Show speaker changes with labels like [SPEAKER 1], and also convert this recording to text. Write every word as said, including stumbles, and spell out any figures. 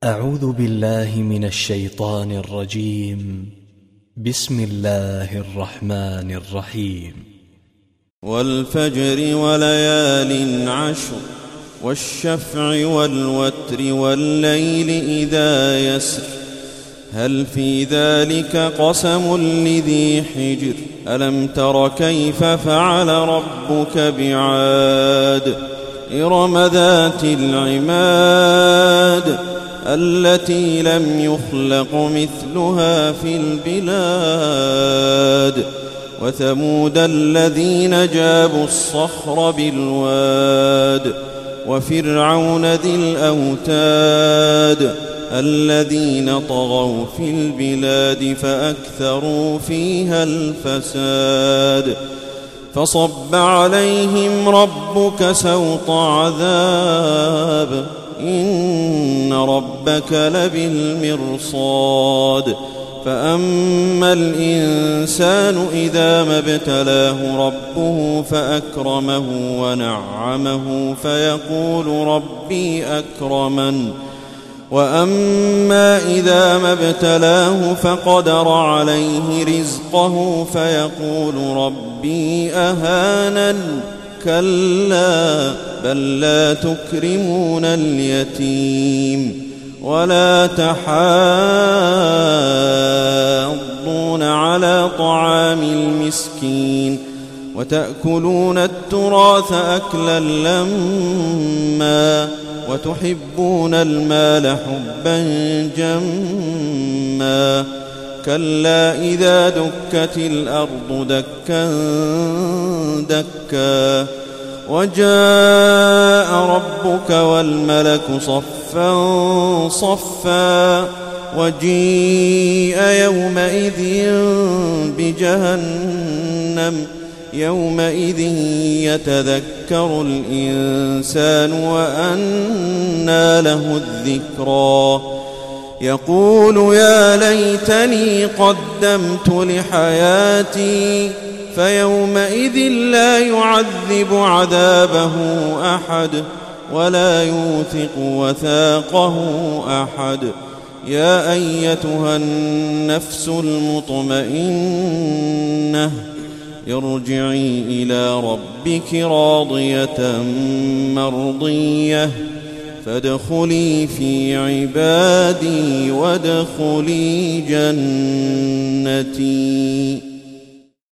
[SPEAKER 1] أعوذ بالله من الشيطان الرجيم. بسم الله الرحمن الرحيم.
[SPEAKER 2] والفجر وليال عشر والشفع والوتر والليل إذا يسر هل في ذلك قسم لذي حجر ألم تر كيف فعل ربك بعاد إرم ذات العماد التي لم يخلق مثلها في البلاد وثمود الذين جابوا الصخر بالواد وفرعون ذي الأوتاد الذين طغوا في البلاد فأكثروا فيها الفساد فصب عليهم ربك سوط عذاب إن ربك لبالمرصاد فأما الإنسان إذا ما ابتلاه ربه فأكرمه ونعمه فيقول ربي أكرمن وأما إذا ما ابتلاه فقدر عليه رزقه فيقول ربي أهانن كلا بل لا تكرمون اليتيم ولا تحاضون على طعام المسكين وتأكلون التراث أكلا لما وتحبون المال حبا جما كلا إذا دكت الأرض دكا دكا وجاء ربك والملك صفا صفا وجيء يومئذ بجهنم يومئذ يتذكر الإنسان وأنى له الذكرى يقول يا ليتني قدمت لحياتي فيومئذ لا يعذب عذابه أحد ولا يوثق وثاقه أحد يا أيتها النفس المطمئنة ارجعي إلى ربك راضية مرضية فادخلي في عبادي وادخلي جنتي.